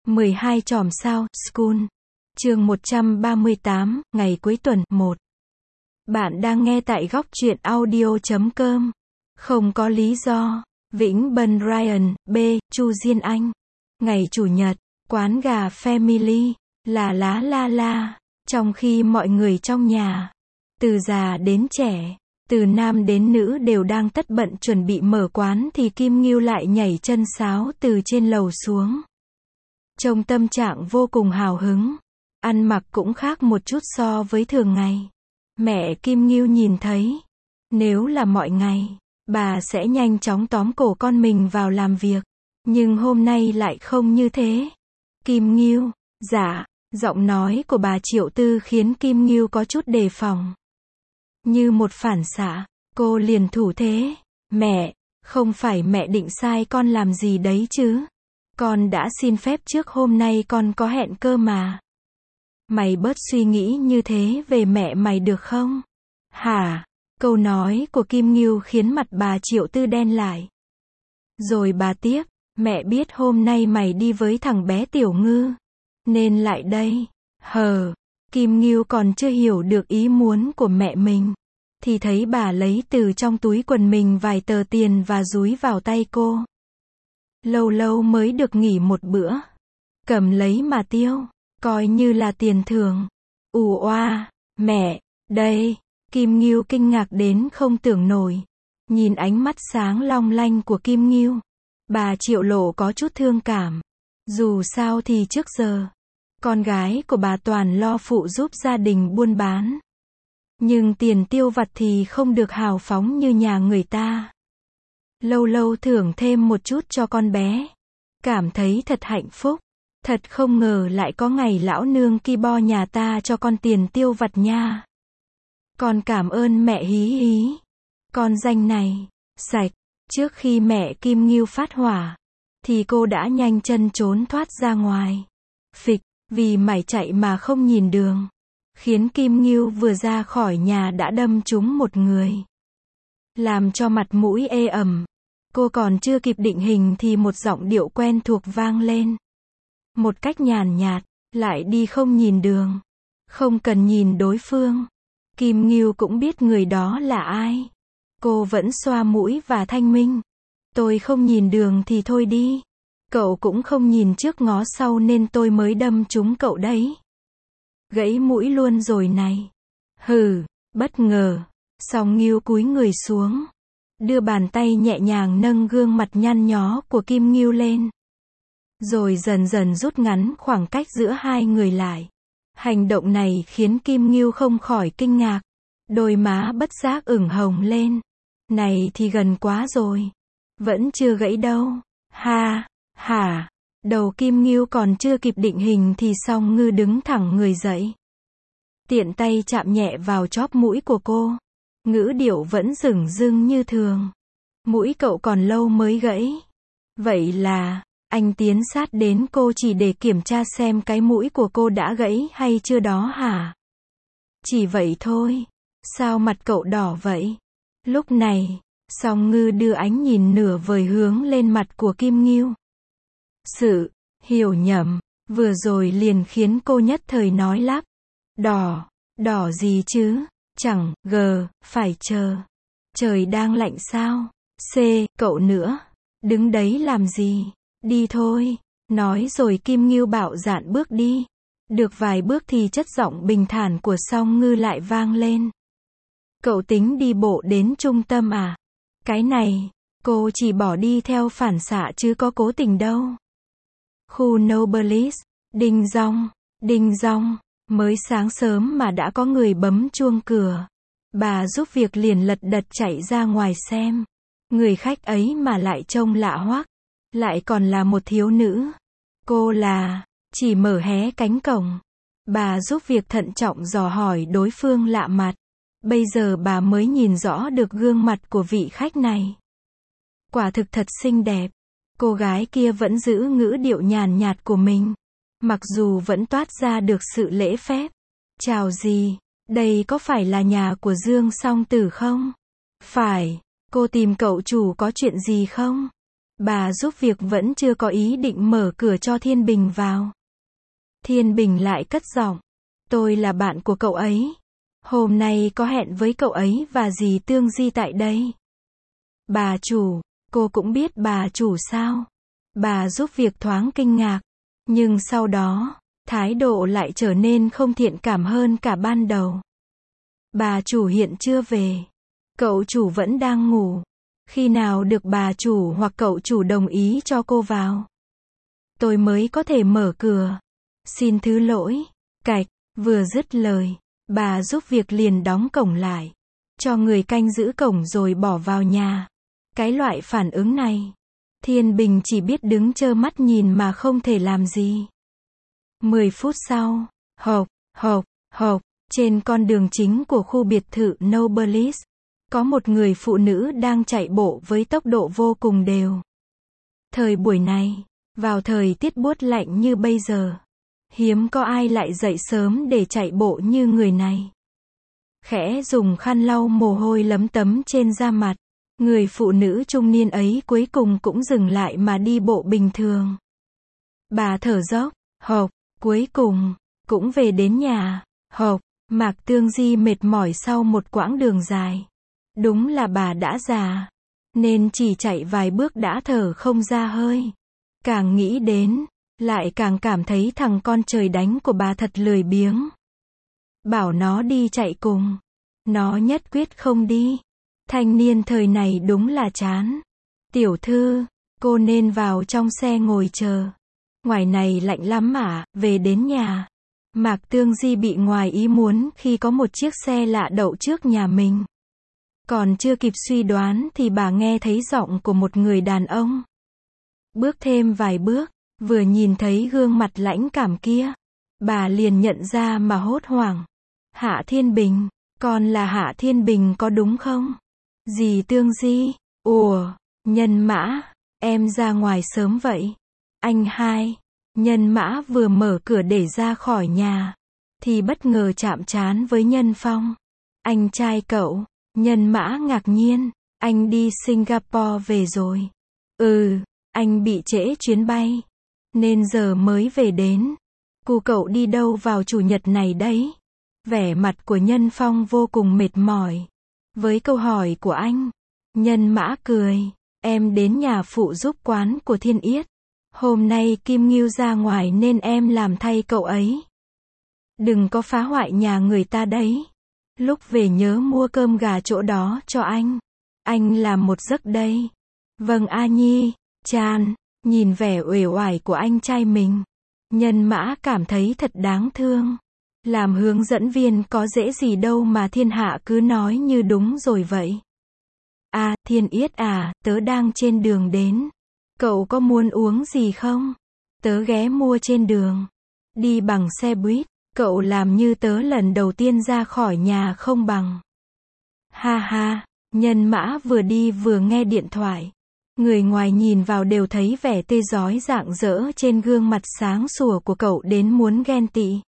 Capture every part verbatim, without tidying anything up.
mười hai chòm sao, School. Chương một trăm ba mươi tám, ngày cuối tuần, một. Bạn đang nghe tại góc truyện audio chấm com. Không có lý do. Vĩnh Bân Ryan, B. Chu Diên Anh. Ngày Chủ nhật, quán gà Family, là lá la la. Trong khi mọi người trong nhà, từ già đến trẻ, từ nam đến nữ đều đang tất bận chuẩn bị mở quán thì Kim Ngưu lại nhảy chân sáo từ trên lầu xuống. Trông tâm trạng vô cùng hào hứng. Ăn mặc cũng khác một chút so với thường ngày. Mẹ Kim Ngưu nhìn thấy, nếu là mọi ngày, bà sẽ nhanh chóng tóm cổ con mình vào làm việc. Nhưng hôm nay lại không như thế. Kim Ngưu, dạ, giọng nói của bà Triệu Tư khiến Kim Ngưu có chút đề phòng. Như một phản xạ, cô liền thủ thế. Mẹ, không phải mẹ định sai con làm gì đấy chứ? Con đã xin phép trước hôm nay con có hẹn cơ mà. Mày bớt suy nghĩ như thế về mẹ mày được không? Hả? Câu nói của Kim Ngưu khiến mặt bà Triệu Tư đen lại. Rồi bà tiếp, mẹ biết hôm nay mày đi với thằng bé Tiểu Ngư, nên lại đây. Hờ, Kim Ngưu còn chưa hiểu được ý muốn của mẹ mình, thì thấy bà lấy từ trong túi quần mình vài tờ tiền và dúi vào tay cô. Lâu lâu mới được nghỉ một bữa. Cầm lấy mà tiêu, coi như là tiền thưởng. Ù oa, mẹ, đây. Kim Ngưu kinh ngạc đến không tưởng nổi. Nhìn ánh mắt sáng long lanh của Kim Ngưu, bà Triệu Lộ có chút thương cảm. Dù sao thì trước giờ, con gái của bà toàn lo phụ giúp gia đình buôn bán. Nhưng tiền tiêu vặt thì không được hào phóng như nhà người ta. Lâu lâu thưởng thêm một chút cho con bé. Cảm thấy thật hạnh phúc. Thật không ngờ lại có ngày lão nương ki bo nhà ta cho con tiền tiêu vặt nha. Con cảm ơn mẹ hí hí. Con danh này, sạch. Trước khi mẹ Kim Ngưu phát hỏa, thì cô đã nhanh chân trốn thoát ra ngoài. Phịch, vì mải chạy mà không nhìn đường, khiến Kim Ngưu vừa ra khỏi nhà đã đâm trúng một người, làm cho mặt mũi ê ẩm. Cô còn chưa kịp định hình thì một giọng điệu quen thuộc vang lên. Một cách nhàn nhạt, lại đi không nhìn đường. Không cần nhìn đối phương. Kim Ngưu cũng biết người đó là ai. Cô vẫn xoa mũi và thanh minh. Tôi không nhìn đường thì thôi đi. Cậu cũng không nhìn trước ngó sau nên tôi mới đâm trúng cậu đấy. Gãy mũi luôn rồi này. Hừ, bất ngờ. Song Ngưu cúi người xuống, đưa bàn tay nhẹ nhàng nâng gương mặt nhăn nhó của Kim Ngưu lên. Rồi dần dần rút ngắn khoảng cách giữa hai người lại. Hành động này khiến Kim Ngưu không khỏi kinh ngạc. Đôi má bất giác ửng hồng lên. Này thì gần quá rồi. Vẫn chưa gãy đâu. Ha, hả. Đầu Kim Ngưu còn chưa kịp định hình thì Song Ngư đứng thẳng người dậy. Tiện tay chạm nhẹ vào chóp mũi của cô. Ngữ điệu vẫn dửng dưng như thường. Mũi cậu còn lâu mới gãy. Vậy là, anh tiến sát đến cô chỉ để kiểm tra xem cái mũi của cô đã gãy hay chưa đó hả? Chỉ vậy thôi. Sao mặt cậu đỏ vậy? Lúc này, Song Ngư đưa ánh nhìn nửa vời hướng lên mặt của Kim Ngưu. Sự hiểu nhầm vừa rồi liền khiến cô nhất thời nói lắp. Đỏ, đỏ gì chứ? Chẳng, gờ, phải chờ. Trời đang lạnh sao? C, cậu nữa. Đứng đấy làm gì? Đi thôi. Nói rồi Kim Ngưu bạo dạn bước đi. Được vài bước thì chất giọng bình thản của Song Ngư lại vang lên. Cậu tính đi bộ đến trung tâm à? Cái này, cô chỉ bỏ đi theo phản xạ chứ có cố tình đâu. Khu Nobilis, đinh dong, đinh dong. Mới sáng sớm mà đã có người bấm chuông cửa. Bà giúp việc liền lật đật chạy ra ngoài xem. Người khách ấy mà lại trông lạ hoắc. Lại còn là một thiếu nữ. Cô là, chỉ mở hé cánh cổng. Bà giúp việc thận trọng dò hỏi đối phương lạ mặt. Bây giờ bà mới nhìn rõ được gương mặt của vị khách này. Quả thực thật xinh đẹp. Cô gái kia vẫn giữ ngữ điệu nhàn nhạt của mình. Mặc dù vẫn toát ra được sự lễ phép. Chào gì, đây có phải là nhà của Dương Song Tử không? Phải, cô tìm cậu chủ có chuyện gì không? Bà giúp việc vẫn chưa có ý định mở cửa cho Thiên Bình vào. Thiên Bình lại cất giọng. Tôi là bạn của cậu ấy. Hôm nay có hẹn với cậu ấy và dì Tương Di tại đây. Bà chủ, cô cũng biết bà chủ sao? Bà giúp việc thoáng kinh ngạc. Nhưng sau đó, thái độ lại trở nên không thiện cảm hơn cả ban đầu. Bà chủ hiện chưa về. Cậu chủ vẫn đang ngủ. Khi nào được bà chủ hoặc cậu chủ đồng ý cho cô vào, tôi mới có thể mở cửa. Xin thứ lỗi. Cạch, vừa dứt lời, bà giúp việc liền đóng cổng lại, cho người canh giữ cổng rồi bỏ vào nhà. Cái loại phản ứng này, Thiên Bình chỉ biết đứng trơ mắt nhìn mà không thể làm gì. Mười phút sau, hộc, hộc, hộc, trên con đường chính của khu biệt thự Nobilis, có một người phụ nữ đang chạy bộ với tốc độ vô cùng đều. Thời buổi này, vào thời tiết buốt lạnh như bây giờ, hiếm có ai lại dậy sớm để chạy bộ như người này. Khẽ dùng khăn lau mồ hôi lấm tấm trên da mặt, người phụ nữ trung niên ấy cuối cùng cũng dừng lại mà đi bộ bình thường. Bà thở dốc, hộc, cuối cùng, cũng về đến nhà, hộc, Mạc Tương Di mệt mỏi sau một quãng đường dài. Đúng là bà đã già, nên chỉ chạy vài bước đã thở không ra hơi. Càng nghĩ đến, lại càng cảm thấy thằng con trời đánh của bà thật lười biếng. Bảo nó đi chạy cùng, nó nhất quyết không đi. Thanh niên thời này đúng là chán. Tiểu thư, cô nên vào trong xe ngồi chờ. Ngoài này lạnh lắm mà, về đến nhà. Mạc Tương Di bị ngoài ý muốn khi có một chiếc xe lạ đậu trước nhà mình. Còn chưa kịp suy đoán thì bà nghe thấy giọng của một người đàn ông. Bước thêm vài bước, vừa nhìn thấy gương mặt lãnh cảm kia, bà liền nhận ra mà hốt hoảng. Hạ Thiên Bình, con là Hạ Thiên Bình có đúng không? Dì Tương Di, ủa, Nhân Mã, em ra ngoài sớm vậy. Anh hai, Nhân Mã vừa mở cửa để ra khỏi nhà, thì bất ngờ chạm trán với Nhân Phong. Anh trai cậu. Nhân Mã ngạc nhiên, anh đi Singapore về rồi. Ừ, anh bị trễ chuyến bay, nên giờ mới về đến. Cu cậu đi đâu vào chủ nhật này đấy? Vẻ mặt của Nhân Phong vô cùng mệt mỏi. Với câu hỏi của anh, Nhân Mã cười, em đến nhà phụ giúp quán của Thiên Yết. Hôm nay Kim Ngưu ra ngoài nên em làm thay cậu ấy. Đừng có phá hoại nhà người ta đấy. Lúc về nhớ mua cơm gà chỗ đó cho anh. Anh làm một giấc đây. Vâng A Nhi, Chan, nhìn vẻ uể oải của anh trai mình. Nhân Mã cảm thấy thật đáng thương. Làm hướng dẫn viên có dễ gì đâu mà thiên hạ cứ nói như đúng rồi vậy. À, Thiên Yết à, tớ đang trên đường đến. Cậu có muốn uống gì không? Tớ ghé mua trên đường. Đi bằng xe buýt. Cậu làm như tớ lần đầu tiên ra khỏi nhà không bằng. Ha ha, Nhân Mã vừa đi vừa nghe điện thoại. Người ngoài nhìn vào đều thấy vẻ tê rói rạng rỡ trên gương mặt sáng sủa của cậu đến muốn ghen tị.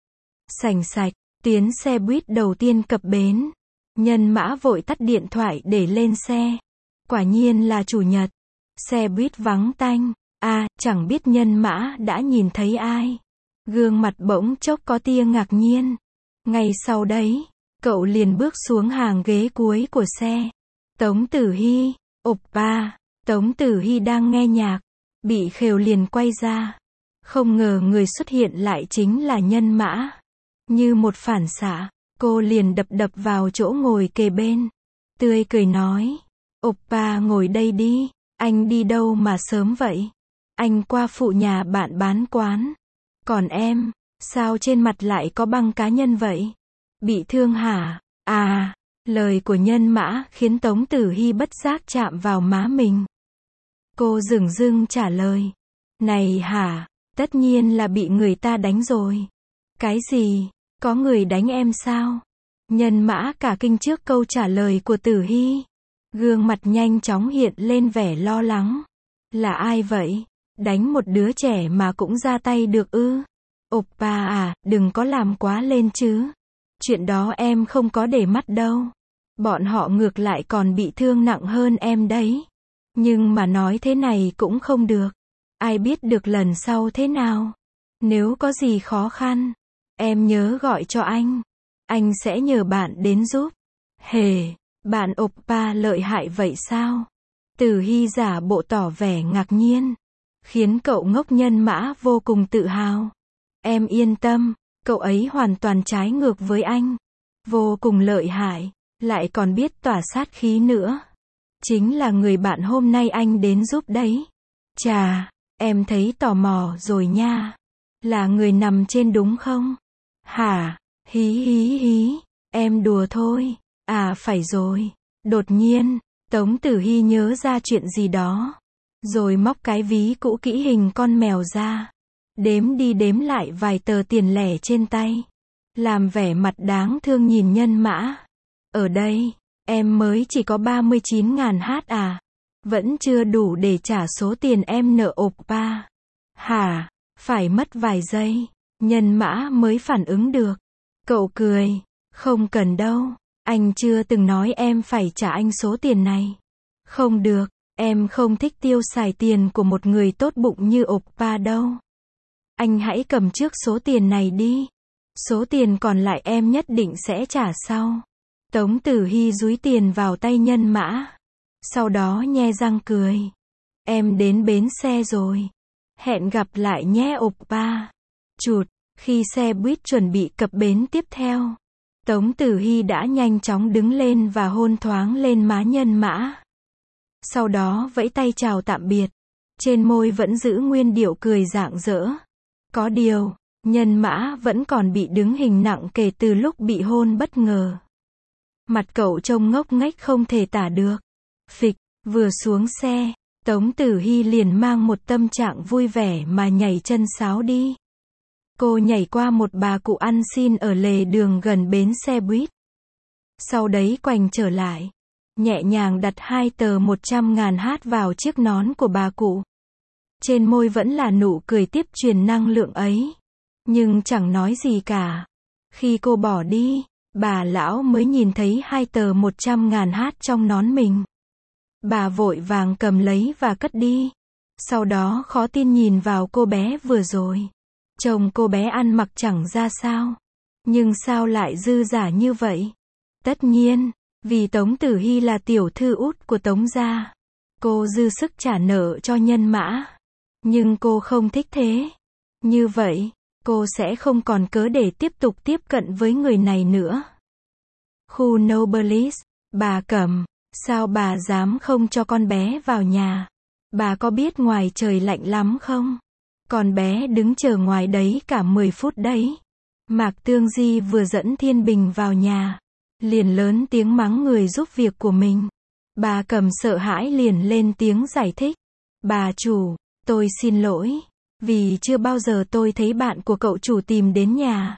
Sành sạch, tuyến xe buýt đầu tiên cập bến. Nhân Mã vội tắt điện thoại để lên xe. Quả nhiên là chủ nhật. Xe buýt vắng tanh. À, chẳng biết Nhân Mã đã nhìn thấy ai. Gương mặt bỗng chốc có tia ngạc nhiên. Ngay sau đấy, cậu liền bước xuống hàng ghế cuối của xe. Tống Tử Hy, oppa, Tống Tử Hy đang nghe nhạc, bị khều liền quay ra. Không ngờ người xuất hiện lại chính là Nhân Mã. Như một phản xạ, cô liền đập đập vào chỗ ngồi kề bên. Tươi cười nói, oppa ngồi đây đi, anh đi đâu mà sớm vậy? Anh qua phụ nhà bạn bán quán. Còn em, sao trên mặt lại có băng cá nhân vậy? Bị thương hả? À, lời của Nhân Mã khiến Tống Tử Hy bất giác chạm vào má mình. Cô dửng dưng trả lời. Này hả, tất nhiên là bị người ta đánh rồi. Cái gì? Có người đánh em sao? Nhân Mã cả kinh trước câu trả lời của Tử Hy. Gương mặt nhanh chóng hiện lên vẻ lo lắng. Là ai vậy? Đánh một đứa trẻ mà cũng ra tay được ư? Oppa à, đừng có làm quá lên chứ. Chuyện đó em không có để mắt đâu. Bọn họ ngược lại còn bị thương nặng hơn em đấy. Nhưng mà nói thế này cũng không được. Ai biết được lần sau thế nào. Nếu có gì khó khăn, em nhớ gọi cho anh. Anh sẽ nhờ bạn đến giúp. Hề, bạn oppa lợi hại vậy sao? Từ Hy giả bộ tỏ vẻ ngạc nhiên, khiến cậu ngốc nhân mã vô cùng tự hào. Em yên tâm, cậu ấy hoàn toàn trái ngược với anh. Vô cùng lợi hại, lại còn biết tỏa sát khí nữa. Chính là người bạn hôm nay anh đến giúp đấy. Chà, em thấy tò mò rồi nha. Là người nằm trên đúng không? Hả? Hí hí hí, em đùa thôi. À phải rồi. Đột nhiên, Tống Tử Hy nhớ ra chuyện gì đó. Rồi móc cái ví cũ kỹ hình con mèo ra. Đếm đi đếm lại vài tờ tiền lẻ trên tay. Làm vẻ mặt đáng thương nhìn Nhân Mã. Ở đây, em mới chỉ có ba mươi chín ngàn hát à? Vẫn chưa đủ để trả số tiền em nợ oppa. Hả? Phải mất vài giây, Nhân Mã mới phản ứng được. Cậu cười. Không cần đâu. Anh chưa từng nói em phải trả anh số tiền này. Không được, em không thích tiêu xài tiền của một người tốt bụng như oppa đâu. Anh hãy cầm trước số tiền này đi. Số tiền còn lại em nhất định sẽ trả sau. Tống Tử Hy dúi tiền vào tay Nhân Mã. Sau đó nhe răng cười. Em đến bến xe rồi. Hẹn gặp lại nhé oppa. Chụt, khi xe buýt chuẩn bị cập bến tiếp theo, Tống Tử Hy đã nhanh chóng đứng lên và hôn thoáng lên má Nhân Mã. Sau đó vẫy tay chào tạm biệt. Trên môi vẫn giữ nguyên điệu cười rạng rỡ. Có điều, Nhân Mã vẫn còn bị đứng hình nặng kể từ lúc bị hôn bất ngờ. Mặt cậu trông ngốc nghếch không thể tả được. Phịch, vừa xuống xe, Tống Tử Hy liền mang một tâm trạng vui vẻ mà nhảy chân sáo đi. Cô nhảy qua một bà cụ ăn xin ở lề đường gần bến xe buýt. Sau đấy quành trở lại, nhẹ nhàng đặt hai tờ một trăm ngàn hát vào chiếc nón của bà cụ. Trên môi vẫn là nụ cười tiếp truyền năng lượng ấy. Nhưng chẳng nói gì cả. Khi cô bỏ đi, bà lão mới nhìn thấy hai tờ một trăm ngàn hát trong nón mình. Bà vội vàng cầm lấy và cất đi. Sau đó khó tin nhìn vào cô bé vừa rồi. Chồng cô bé ăn mặc chẳng ra sao. Nhưng sao lại dư giả như vậy? Tất nhiên, vì Tống Tử Hy là tiểu thư út của Tống gia. Cô dư sức trả nợ cho Nhân Mã. Nhưng cô không thích thế. Như vậy, cô sẽ không còn cớ để tiếp tục tiếp cận với người này nữa. Khu Nobles, bà Cẩm, sao bà dám không cho con bé vào nhà? Bà có biết ngoài trời lạnh lắm không? Con bé đứng chờ ngoài đấy cả mười phút đấy. Mạc Tương Di vừa dẫn Thiên Bình vào nhà, liền lớn tiếng mắng người giúp việc của mình. Bà Cẩm sợ hãi liền lên tiếng giải thích. Bà chủ, tôi xin lỗi, vì chưa bao giờ tôi thấy bạn của cậu chủ tìm đến nhà.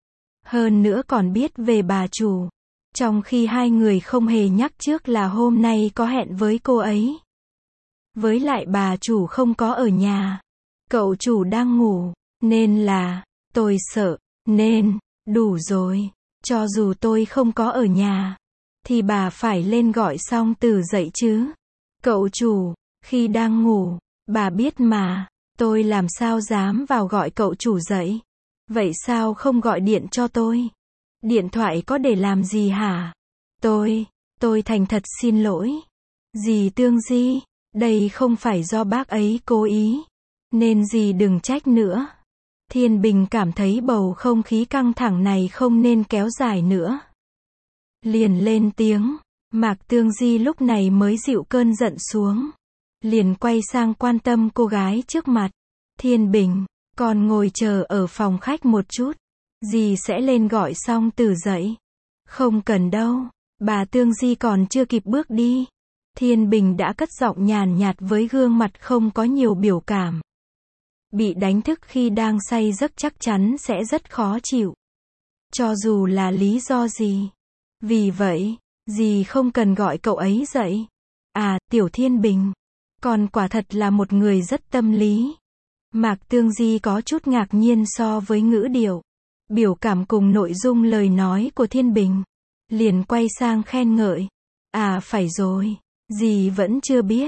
Hơn nữa còn biết về bà chủ, trong khi hai người không hề nhắc trước là hôm nay có hẹn với cô ấy. Với lại bà chủ không có ở nhà. Cậu chủ đang ngủ, nên là, tôi sợ, nên, đủ rồi, cho dù tôi không có ở nhà, thì bà phải lên gọi Song Tử dậy chứ. Cậu chủ, khi đang ngủ, bà biết mà, tôi làm sao dám vào gọi cậu chủ dậy. Vậy sao không gọi điện cho tôi? Điện thoại có để làm gì hả? Tôi, tôi thành thật xin lỗi. Dì Tương Di, đây không phải do bác ấy cố ý. Nên dì đừng trách nữa. Thiên Bình cảm thấy bầu không khí căng thẳng này không nên kéo dài nữa. Liền lên tiếng. Mạc Tương Di lúc này mới dịu cơn giận xuống. Liền quay sang quan tâm cô gái trước mặt. Thiên Bình, con ngồi chờ ở phòng khách một chút. Dì sẽ lên gọi Song Tử dậy. Không cần đâu. Bà Tương Di còn chưa kịp bước đi. Thiên Bình đã cất giọng nhàn nhạt với gương mặt không có nhiều biểu cảm. Bị đánh thức khi đang say giấc chắc chắn sẽ rất khó chịu. Cho dù là lý do gì. Vì vậy, dì không cần gọi cậu ấy dậy. À, Tiểu Thiên Bình. Con quả thật là một người rất tâm lý. Mạc Tương Di có chút ngạc nhiên so với ngữ điệu, biểu cảm cùng nội dung lời nói của Thiên Bình. Liền quay sang khen ngợi. À phải rồi, dì vẫn chưa biết.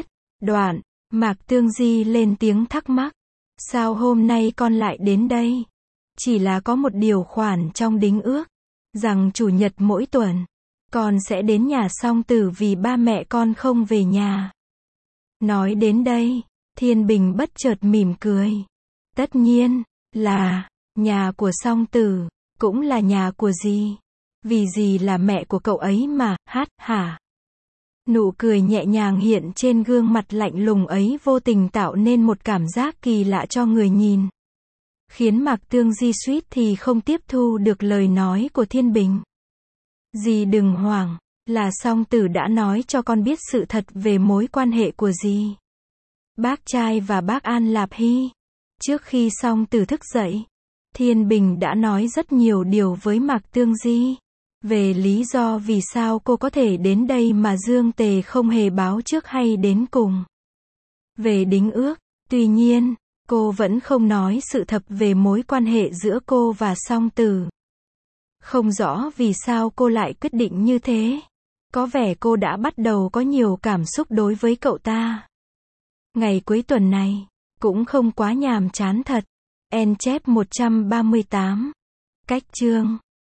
Đoạn, Mạc Tương Di lên tiếng thắc mắc. Sao hôm nay con lại đến đây? Chỉ là có một điều khoản trong đính ước, rằng chủ nhật mỗi tuần, con sẽ đến nhà Song Tử vì ba mẹ con không về nhà. Nói đến đây, Thiên Bình bất chợt mỉm cười. Tất nhiên, là, nhà của Song Tử, cũng là nhà của dì. Vì dì là mẹ của cậu ấy mà, hát, hả? Nụ cười nhẹ nhàng hiện trên gương mặt lạnh lùng ấy vô tình tạo nên một cảm giác kỳ lạ cho người nhìn. Khiến Mạc Tương Di suýt thì không tiếp thu được lời nói của Thiên Bình. Dì đừng hoảng, là Song Tử đã nói cho con biết sự thật về mối quan hệ của dì. Bác trai và bác An Lạp Hy. Trước khi Song Tử thức dậy, Thiên Bình đã nói rất nhiều điều với Mạc Tương Di. Về lý do vì sao cô có thể đến đây mà Dương Tề không hề báo trước hay đến cùng. Về đính ước, tuy nhiên, cô vẫn không nói sự thật về mối quan hệ giữa cô và Song Tử. Không rõ vì sao cô lại quyết định như thế. Có vẻ cô đã bắt đầu có nhiều cảm xúc đối với cậu ta. Ngày cuối tuần này, cũng không quá nhàm chán thật. En chép một trăm ba mươi tám. Cách chương